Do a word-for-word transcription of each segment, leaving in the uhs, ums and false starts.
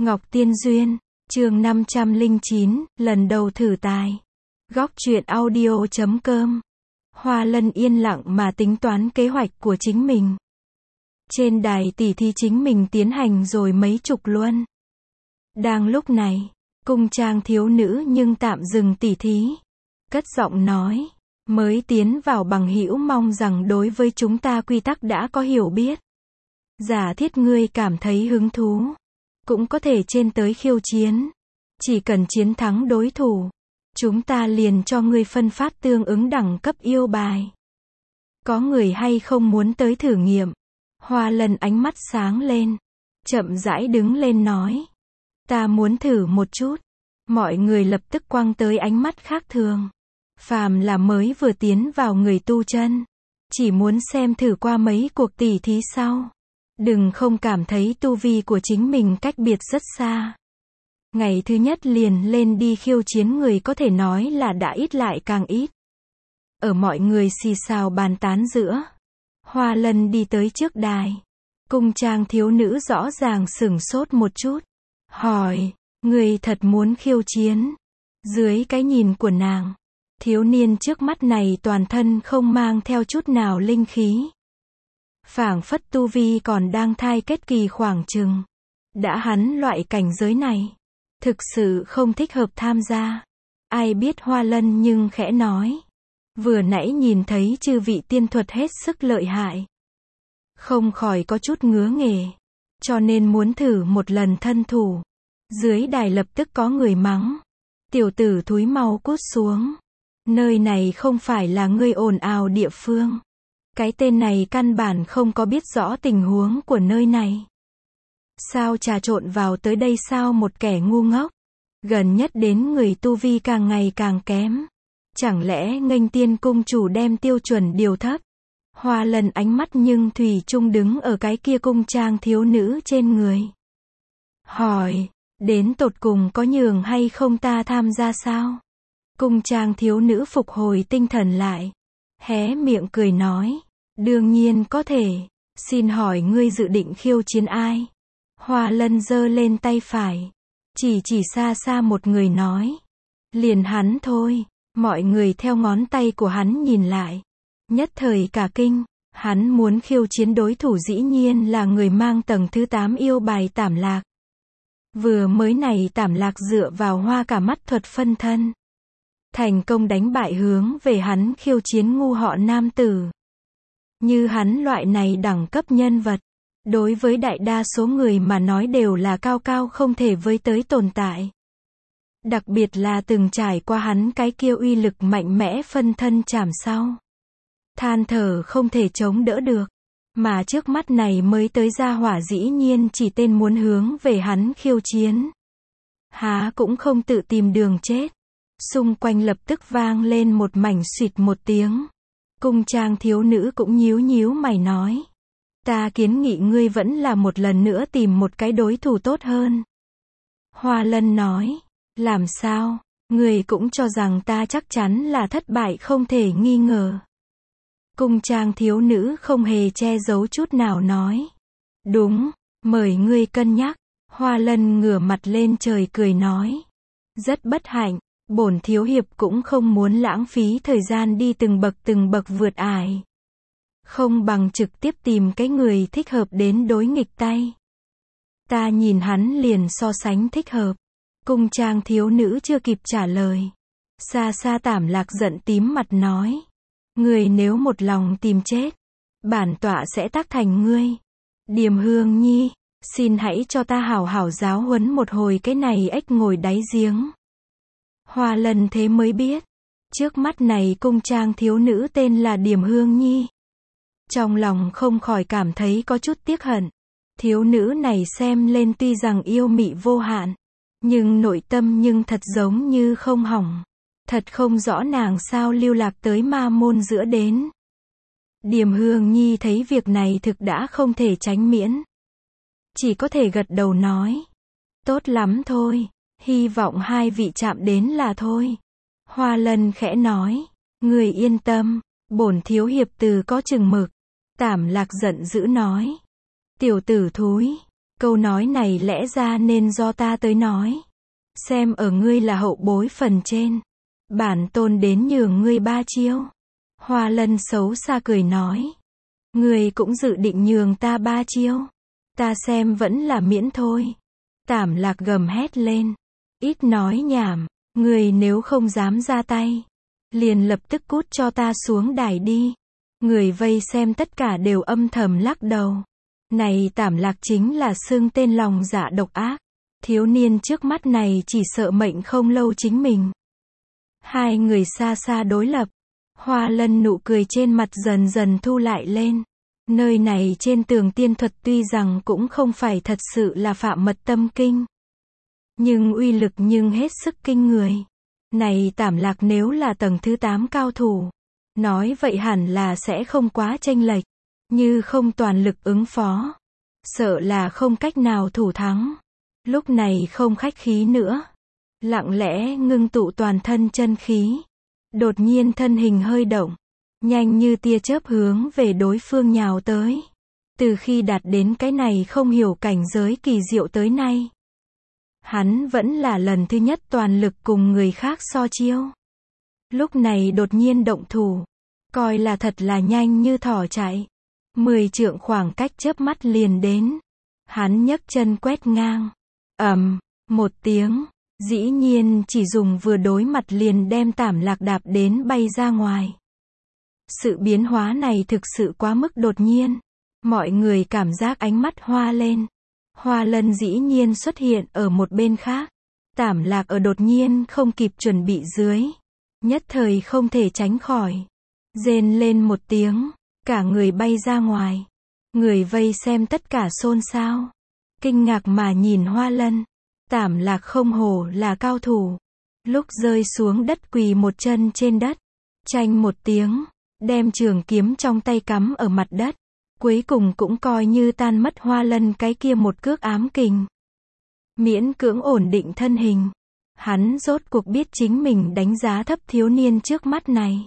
Ngọc Tiên Duyên, chương năm trăm lẻ chín, lần đầu thử tài. Góc truyện audio chấm com. Hoa Lân yên lặng mà tính toán kế hoạch của chính mình. Trên đài tỉ thí chính mình tiến hành rồi mấy chục luân. Đang lúc này, cung trang thiếu nữ nhưng tạm dừng tỉ thí. Cất giọng nói, mới tiến vào bằng hữu mong rằng đối với chúng ta quy tắc đã có hiểu biết. Giả thiết ngươi cảm thấy hứng thú, cũng có thể trên tới khiêu chiến. Chỉ cần chiến thắng đối thủ, chúng ta liền cho ngươi phân phát tương ứng đẳng cấp yêu bài. Có người hay không muốn tới thử nghiệm? Hoa Lân ánh mắt sáng lên, chậm rãi đứng lên nói. Ta muốn thử một chút. Mọi người lập tức quăng tới ánh mắt khác thường. Phàm là mới vừa tiến vào người tu chân, chỉ muốn xem thử qua mấy cuộc tỉ thí sau. Đừng không cảm thấy tu vi của chính mình cách biệt rất xa. Ngày thứ nhất liền lên đi khiêu chiến người có thể nói là đã ít lại càng ít. Ở mọi người xì xào bàn tán giữa, Hoa Lân đi tới trước đài. Cung trang thiếu nữ rõ ràng sửng sốt một chút. Hỏi, người thật muốn khiêu chiến? Dưới cái nhìn của nàng, thiếu niên trước mắt này toàn thân không mang theo chút nào linh khí. Phảng phất tu vi còn đang thai kết kỳ khoảng chừng. Đã hắn loại cảnh giới này, thực sự không thích hợp tham gia. Ai biết Hoa Lân nhưng khẽ nói. Vừa nãy nhìn thấy chư vị tiên thuật hết sức lợi hại. Không khỏi có chút ngứa nghề. Cho nên muốn thử một lần thân thủ. Dưới đài lập tức có người mắng. Tiểu tử thúi mau cút xuống. Nơi này không phải là ngươi ồn ào địa phương. Cái tên này căn bản không có biết rõ tình huống của nơi này. Sao trà trộn vào tới đây sao một kẻ ngu ngốc? Gần nhất đến người tu vi càng ngày càng kém. Chẳng lẽ nghênh tiên cung chủ đem tiêu chuẩn điều thấp? Hoa Lân ánh mắt nhưng thủy chung đứng ở cái kia cung trang thiếu nữ trên người. Hỏi, đến tột cùng có nhường hay không ta tham gia sao? Cung trang thiếu nữ phục hồi tinh thần lại. Hé miệng cười nói. Đương nhiên có thể. Xin hỏi ngươi dự định khiêu chiến ai? Hoa Lân giơ lên tay phải. Chỉ chỉ xa xa một người nói. Liền hắn thôi. Mọi người theo ngón tay của hắn nhìn lại. Nhất thời cả kinh. Hắn muốn khiêu chiến đối thủ dĩ nhiên là người mang tầng thứ tám yêu bài Tảm Lạc. Vừa mới này Tảm Lạc dựa vào hoa cả mắt thuật phân thân. Thành công đánh bại hướng về hắn khiêu chiến ngu họ nam tử. Như hắn loại này đẳng cấp nhân vật, đối với đại đa số người mà nói đều là cao cao không thể với tới tồn tại. Đặc biệt là từng trải qua hắn cái kia uy lực mạnh mẽ phân thân chảm sau. Than thở không thể chống đỡ được. Mà trước mắt này mới tới ra hỏa dĩ nhiên chỉ tên muốn hướng về hắn khiêu chiến. Há cũng không tự tìm đường chết. Xung quanh lập tức vang lên một mảnh xịt một tiếng. Cung trang thiếu nữ cũng nhíu nhíu mày nói. Ta kiến nghị ngươi vẫn là một lần nữa tìm một cái đối thủ tốt hơn. Hoa Lân nói. Làm sao, ngươi cũng cho rằng ta chắc chắn là thất bại không thể nghi ngờ. Cung trang thiếu nữ không hề che giấu chút nào nói. Đúng, mời ngươi cân nhắc. Hoa Lân ngửa mặt lên trời cười nói. Rất bất hạnh. Bổn thiếu hiệp cũng không muốn lãng phí thời gian đi từng bậc từng bậc vượt ải. Không bằng trực tiếp tìm cái người thích hợp đến đối nghịch tay. Ta nhìn hắn liền so sánh thích hợp. Cung trang thiếu nữ chưa kịp trả lời. Xa xa Tảm Lạc giận tím mặt nói. Người nếu một lòng tìm chết, bản tọa sẽ tác thành ngươi. Điềm Hương Nhi, xin hãy cho ta hảo hảo giáo huấn một hồi cái này ếch ngồi đáy giếng. Hoa Lân thế mới biết, trước mắt này cung trang thiếu nữ tên là Điềm Hương Nhi. Trong lòng không khỏi cảm thấy có chút tiếc hận. Thiếu nữ này xem lên tuy rằng yêu mị vô hạn, nhưng nội tâm nhưng thật giống như không hỏng. Thật không rõ nàng sao lưu lạc tới ma môn giữa đến. Điềm Hương Nhi thấy việc này thực đã không thể tránh miễn. Chỉ có thể gật đầu nói. Tốt lắm thôi. Hy vọng hai vị chạm đến là thôi. Hoa Lân khẽ nói. Người yên tâm. Bổn thiếu hiệp từ có chừng mực. Tảm Lạc giận dữ nói. Tiểu tử thúi. câu nói này lẽ ra nên do ta tới nói. Xem ở ngươi là hậu bối phần trên. Bản tôn đến nhường ngươi ba chiêu. Hoa Lân xấu xa cười nói. Ngươi cũng dự định nhường ta ba chiêu. Ta xem vẫn là miễn thôi. Tảm Lạc gầm hét lên. Ít nói nhảm, ngươi nếu không dám ra tay, liền lập tức cút cho ta xuống đài đi. Người vây xem tất cả đều âm thầm lắc đầu. Này Tảm Lạc chính là xưng tên lòng dạ độc ác. Thiếu niên trước mắt này chỉ sợ mệnh không lâu chính mình. Hai người xa xa đối lập. Hoa Lân nụ cười trên mặt dần dần thu lại lên. Nơi này trên tường tiên thuật tuy rằng cũng không phải thật sự là Phạm Mật Tâm Kinh, nhưng uy lực nhưng hết sức kinh người. Này Tảm Lạc nếu là tầng thứ tám cao thủ, nói vậy hẳn là sẽ không quá chênh lệch. Như không toàn lực ứng phó, sợ là không cách nào thủ thắng. Lúc này không khách khí nữa. Lặng lẽ ngưng tụ toàn thân chân khí. Đột nhiên thân hình hơi động. Nhanh như tia chớp hướng về đối phương nhào tới. Từ khi đạt đến cái này không hiểu cảnh giới kỳ diệu tới nay, hắn vẫn là lần thứ nhất toàn lực cùng người khác so chiêu. Lúc này đột nhiên động thủ. Coi là thật là nhanh như thỏ chạy. Mười trượng khoảng cách chớp mắt liền đến. Hắn nhấc chân quét ngang. Ầm, một tiếng. Dĩ nhiên chỉ dùng vừa đối mặt liền đem Tảm Lạc đạp đến bay ra ngoài. Sự biến hóa này thực sự quá mức đột nhiên. Mọi người cảm giác ánh mắt hoa lên. Hoa Lân dĩ nhiên xuất hiện ở một bên khác. Tảm Lạc ở đột nhiên không kịp chuẩn bị dưới. Nhất thời không thể tránh khỏi. Rên lên một tiếng. Cả người bay ra ngoài. Người vây xem tất cả xôn xao. Kinh ngạc mà nhìn Hoa Lân. Tảm Lạc không hổ là cao thủ. Lúc rơi xuống đất quỳ một chân trên đất. Chanh một tiếng. Đem trường kiếm trong tay cắm ở mặt đất. Cuối cùng cũng coi như tan mất Hoa Lân cái kia một cước ám kình. Miễn cưỡng ổn định thân hình. Hắn rốt cuộc biết chính mình đánh giá thấp thiếu niên trước mắt này.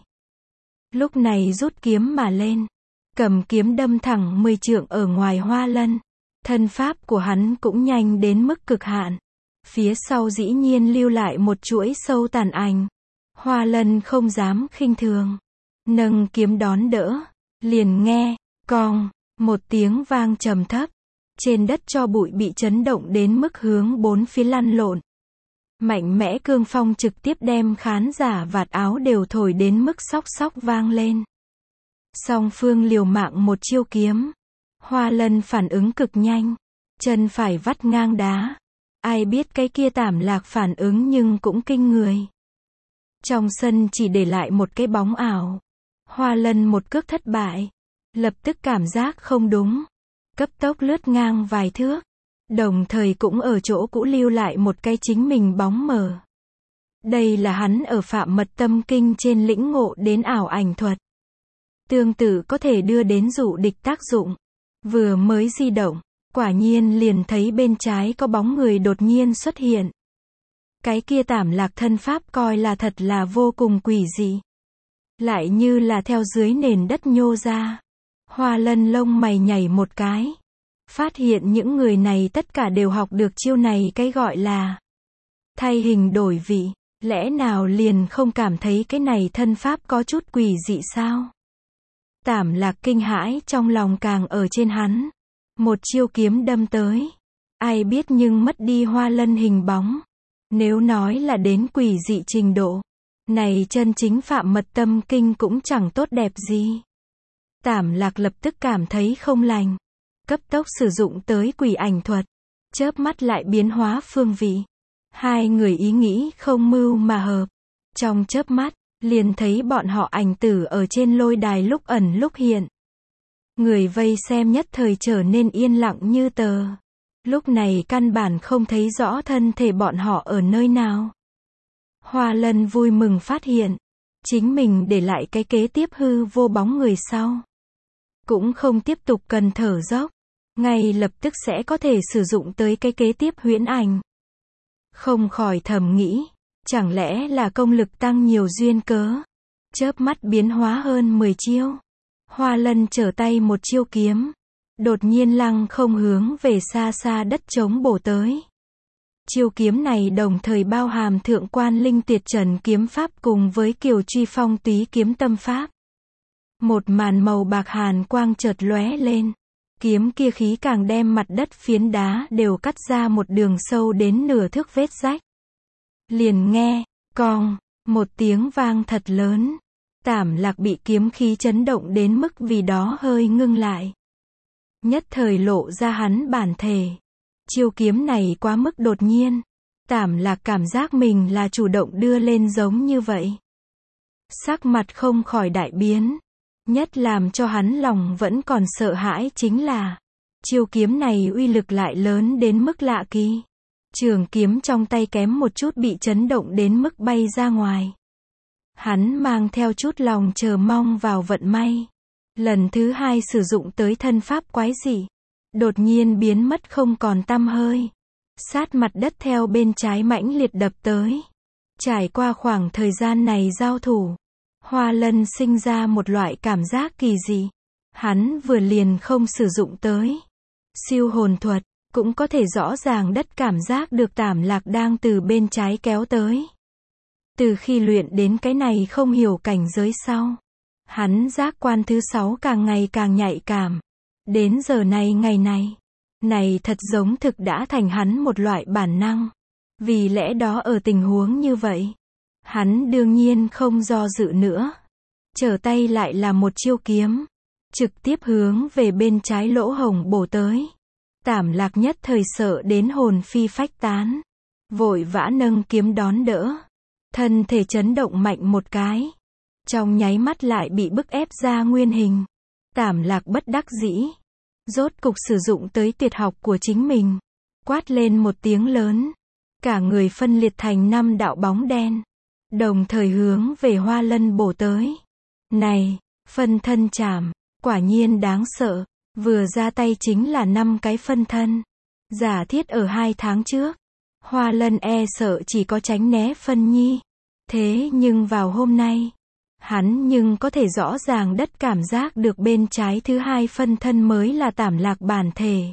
Lúc này rút kiếm mà lên. Cầm kiếm đâm thẳng mười trượng ở ngoài Hoa Lân. Thân pháp của hắn cũng nhanh đến mức cực hạn. Phía sau dĩ nhiên lưu lại một chuỗi sâu tàn ảnh. Hoa Lân không dám khinh thường. Nâng kiếm đón đỡ. Liền nghe, cong, một tiếng vang trầm thấp. Trên đất cho bụi bị chấn động đến mức hướng bốn phía lăn lộn. Mạnh mẽ cương phong trực tiếp đem khán giả vạt áo đều thổi đến mức xóc xóc vang lên. Song phương liều mạng một chiêu kiếm. Hoa Lân phản ứng cực nhanh. Chân phải vắt ngang đá. Ai biết cái kia Tảm Lạc phản ứng nhưng cũng kinh người. Trong sân chỉ để lại một cái bóng ảo. Hoa Lân một cước thất bại. Lập tức cảm giác không đúng. Cấp tốc lướt ngang vài thước. Đồng thời cũng ở chỗ cũ lưu lại một cái chính mình bóng mờ. Đây là hắn ở Phạm Mật Tâm Kinh trên lĩnh ngộ đến ảo ảnh thuật. Tương tự có thể đưa đến dụ địch tác dụng. Vừa mới di động, quả nhiên liền thấy bên trái có bóng người đột nhiên xuất hiện. Cái kia Tảm Lạc thân pháp coi là thật là vô cùng quỷ dị. Lại như là theo dưới nền đất nhô ra. Hoa Lân lông mày nhảy một cái. Phát hiện những người này tất cả đều học được chiêu này, cái gọi là thay hình đổi vị. Lẽ nào liền không cảm thấy cái này thân pháp có chút quỷ dị sao? Tảm Lạc kinh hãi trong lòng càng ở trên hắn. Một chiêu kiếm đâm tới. Ai biết nhưng mất đi Hoa Lân hình bóng. Nếu nói là đến quỷ dị trình độ, này chân chính Phạm Mật Tâm Kinh cũng chẳng tốt đẹp gì. Tảm Lạc lập tức cảm thấy không lành. Cấp tốc sử dụng tới quỷ ảnh thuật. Chớp mắt lại biến hóa phương vị. Hai người ý nghĩ không mưu mà hợp. Trong chớp mắt, liền thấy bọn họ ảnh tử ở trên lôi đài lúc ẩn lúc hiện. Người vây xem nhất thời trở nên yên lặng như tờ. Lúc này căn bản không thấy rõ thân thể bọn họ ở nơi nào. Hoa Lân vui mừng phát hiện. Chính mình để lại cái kế tiếp hư vô bóng người sau. Cũng không tiếp tục cần thở dốc. Ngay lập tức sẽ có thể sử dụng tới cái kế tiếp huyễn ảnh. Không khỏi thầm nghĩ. Chẳng lẽ là công lực tăng nhiều duyên cớ. Chớp mắt biến hóa hơn mười chiêu. Hoa Lân trở tay một chiêu kiếm. Đột nhiên lăng không hướng về xa xa đất trống bổ tới. Chiêu kiếm này đồng thời bao hàm thượng quan linh tuyệt trần kiếm pháp cùng với kiều truy phong túy kiếm tâm pháp. Một màn màu bạc hàn quang chợt lóe lên. Kiếm kia khí càng đem mặt đất phiến đá đều cắt ra một đường sâu đến nửa thước vết rách. Liền nghe, cong, một tiếng vang thật lớn. Tảm Lạc bị kiếm khí chấn động đến mức vì đó hơi ngưng lại. Nhất thời lộ ra hắn bản thể. Chiêu kiếm này quá mức đột nhiên. Tảm Lạc cảm giác mình là chủ động đưa lên giống như vậy. Sắc mặt không khỏi đại biến. Nhất làm cho hắn lòng vẫn còn sợ hãi chính là chiêu kiếm này uy lực lại lớn đến mức lạ kỳ. Trường kiếm trong tay kém một chút bị chấn động đến mức bay ra ngoài. Hắn mang theo chút lòng chờ mong vào vận may. Lần thứ hai sử dụng tới thân pháp quái dị. Đột nhiên biến mất không còn tăm hơi. Sát mặt đất theo bên trái mãnh liệt đập tới. Trải qua khoảng thời gian này giao thủ, Hoa Lân sinh ra một loại cảm giác kỳ dị. Hắn vừa liền không sử dụng tới siêu hồn thuật, cũng có thể rõ ràng đất cảm giác được Tảm Lạc đang từ bên trái kéo tới. Từ khi luyện đến cái này không hiểu cảnh giới sau, hắn giác quan thứ sáu càng ngày càng nhạy cảm. Đến giờ này ngày này, này thật giống thực đã thành hắn một loại bản năng. Vì lẽ đó ở tình huống như vậy, hắn đương nhiên không do dự nữa. Trở tay lại là một chiêu kiếm, trực tiếp hướng về bên trái lỗ hổng bổ tới. Tảm Lạc nhất thời sợ đến hồn phi phách tán. Vội vã nâng kiếm đón đỡ. Thân thể chấn động mạnh một cái. Trong nháy mắt lại bị bức ép ra nguyên hình. Tảm Lạc bất đắc dĩ. Rốt cục sử dụng tới tuyệt học của chính mình. Quát lên một tiếng lớn. Cả người phân liệt thành năm đạo bóng đen. Đồng thời hướng về Hoa Lân bổ tới. Này, phân thân chảm, quả nhiên đáng sợ. Vừa ra tay chính là năm cái phân thân. Giả thiết ở hai tháng trước, Hoa Lân e sợ chỉ có tránh né phân nhi. Thế nhưng vào hôm nay, hắn nhưng có thể rõ ràng đất cảm giác được bên trái thứ hai phân thân mới là Tảm Lạc bản thể.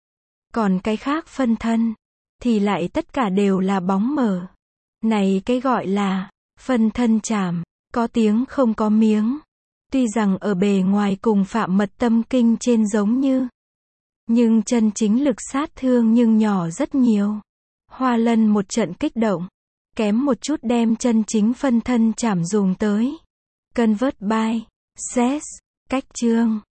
Còn cái khác phân thân, thì lại tất cả đều là bóng mờ. Này cái gọi là phân thân chảm, có tiếng không có miếng. Tuy rằng ở bề ngoài cùng Phạm Mật Tâm Kinh trên giống như, nhưng chân chính lực sát thương nhưng nhỏ rất nhiều. Hoa Lân một trận kích động, kém một chút đem chân chính phân thân chảm dùng tới. Convert by Zs, cách chương